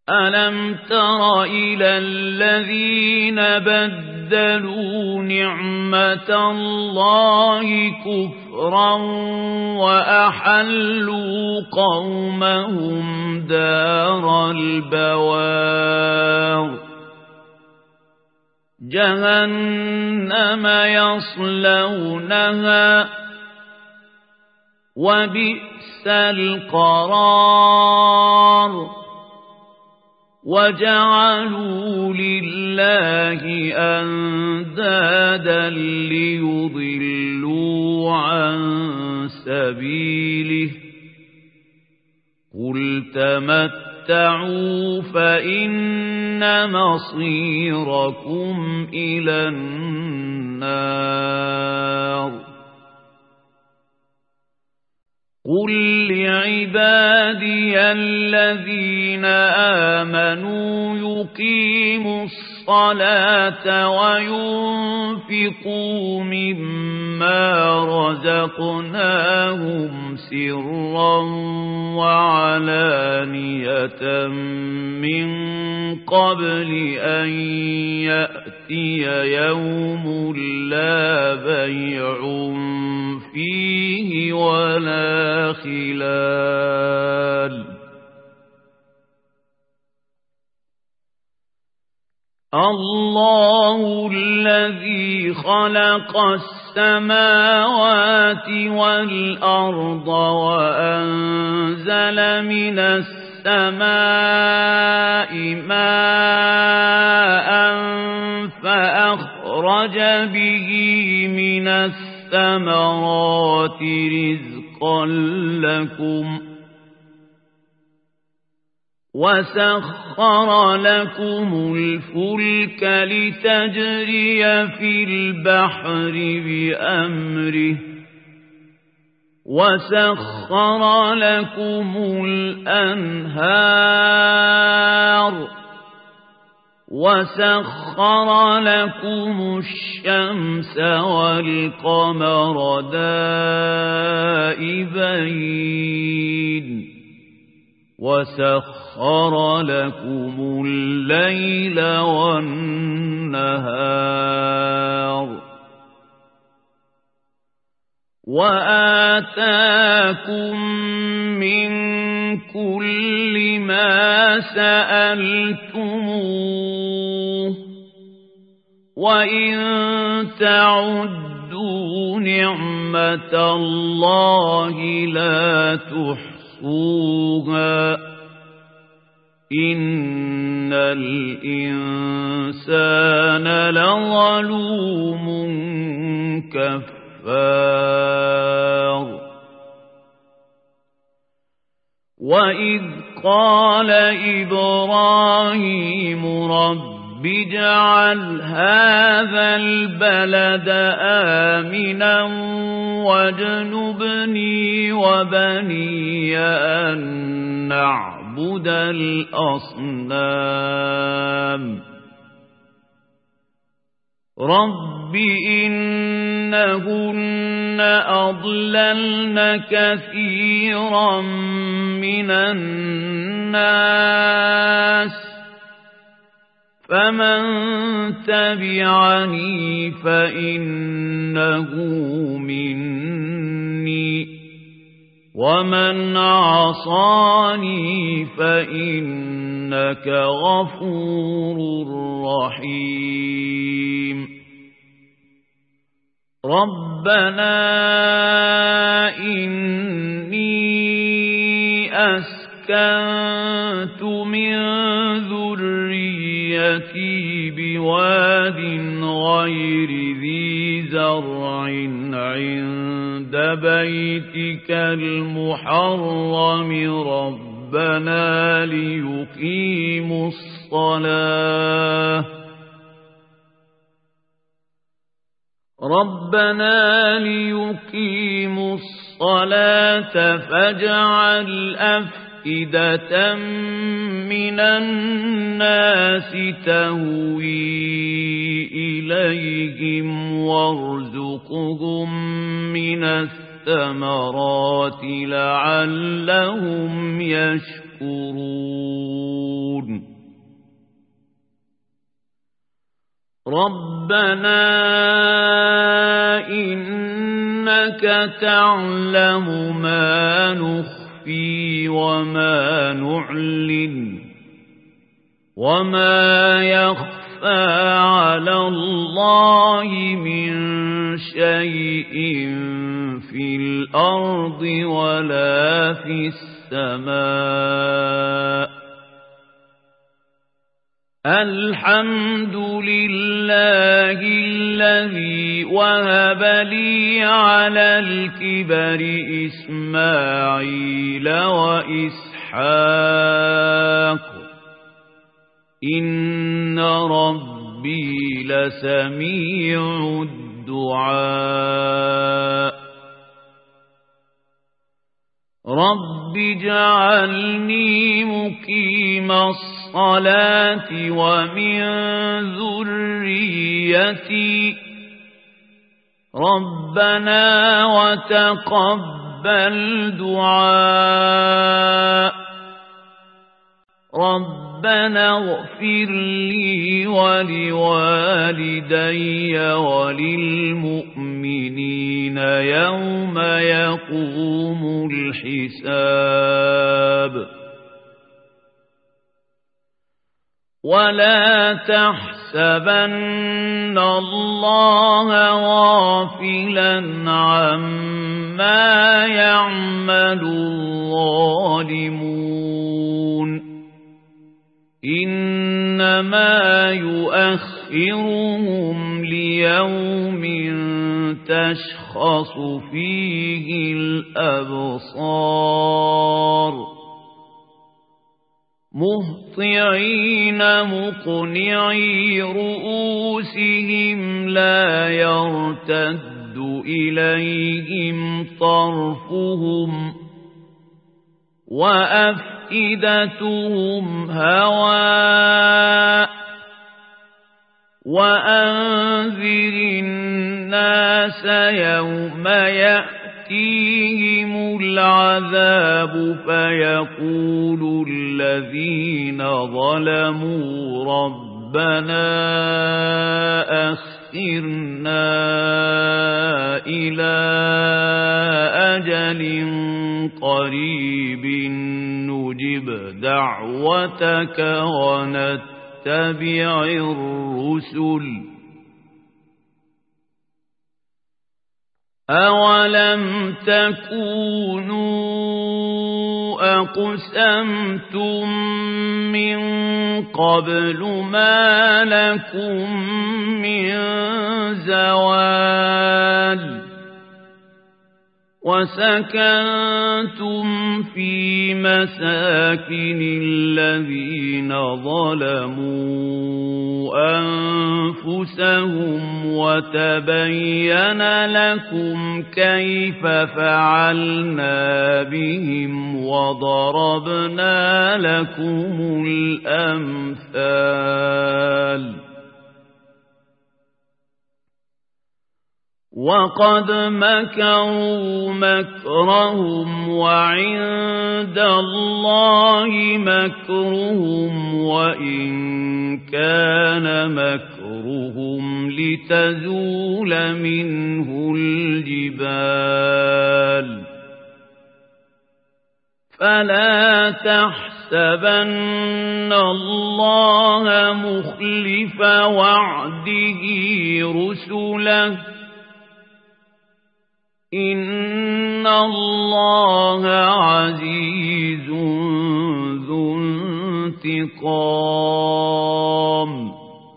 ألم تر إلى الذين بدلوا نعمة الله كفرا وأحلوا قومهم دار البوار جهنم يصلونها وبئس القرار وجعلوا لله أندادا ليضلوا عن سبيله قل تمتعوا فإن مصيركم إلى النار قل لعبادي الذين آمنوا يقيموا الصلاة وينفقوا مما رزقناهم سرا وعلانية من قبل أن يأتي يوم لا بيع فيه ولا خلال الله الذي خلق السماوات والأرض وأنزل من السماء ماء فأخرج به من الثمرات رزقا لكم وسخر لكم الفلك لتجري في البحر بأمره وسخر لكم الأنهار وسخر لكم الشمس والقمر دائبين وسخر لكم الليل والنهار وآتاكم من كل ما سألتموه وإن تعدوا نعمة الله لا تحصوها إن الإنسان لظلوم كفار وإذ قال إبراهيم رب اجعل هذا البلد آمنا واجنبني وبني أن نعبد الأصنام رب إنهن أضللن كثيرا من الناس فمن تبعني فإنه مني ومن عصاني فإنك غفور رحيم ربنا إني أسكنت من ذريتي بواد غير ذي زرع عند بيتك المحرم ربنا ليقيموا الصلاة فاجعل أفئدة من الناس تهوي إليهم وارزقهم من الثمرات لعلهم يشكرون ربنا إنك تعلم ما نخفي وما نعلن وما يخفى على الله من شيء في الأرض ولا في السماء الحمد لله الذي وهب لي على الكبر إسماعيل وإسحاق إن ربي لسميع الدعاء رب اجعلني مقيم الصلاة ومن ذريتي ربنا وتقبل دعاء ربنا اغفر لي ولوالدي وللمؤمنين يوم يقوم الحساب ولا تحسبن الله غافلا عما يعمل الظالمون إنما يؤخرهم ليوم تشخص فيه الأبصار مهطعين مقنعي رؤوسهم لا يرتد إليهم طرفهم وأفئدتهم هواء وأنذر الناس يوم يأتيهم العذاب فيقول الذين ظلموا ربنا أخرنا إلى أجل قريب نجب دعوتك ونتبع الرسل أولم تكونوا أقسمتم من قبل ما لكم من زوال وسكنتم في مساكن الذين ظلموا أنفسهم وتبين لكم كيف فعلنا بهم وضربنا لكم الأمثال وقد مكروا مكرهم وعند الله مكرهم وإن كان مكرهم لتزول منه الجبال فلا تحسبن الله مخلف وعده رسله إن الله عزيز ذو انتقام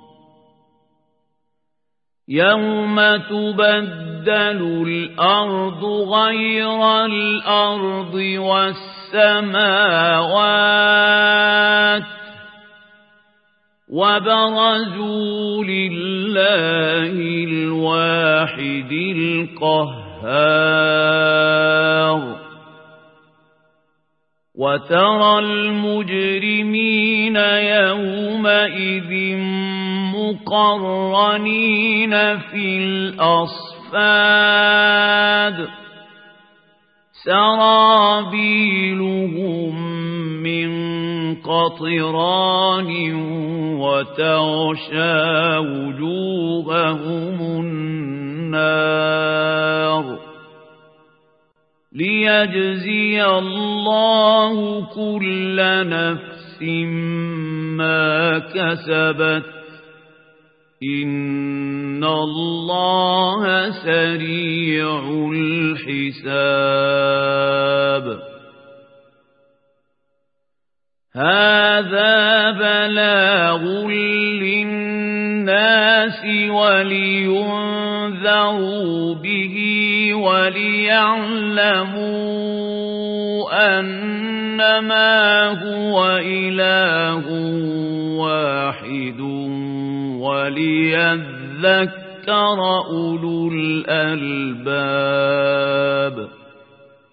يوم تبدل الأرض غير الأرض والسماوات وبرزوا لله الواحد القهار وترى المجرمين يومئذ مقرنين في الأصفاد سرابيلهم من قطران وتغشى وجوههم النار ليجزي الله كل نفس ما كسبت إن الله سريع الحساب هذا بلاغ للناس ولينذروا به وليعلموا أنما هو إله واحد وليذكر أولو الألباب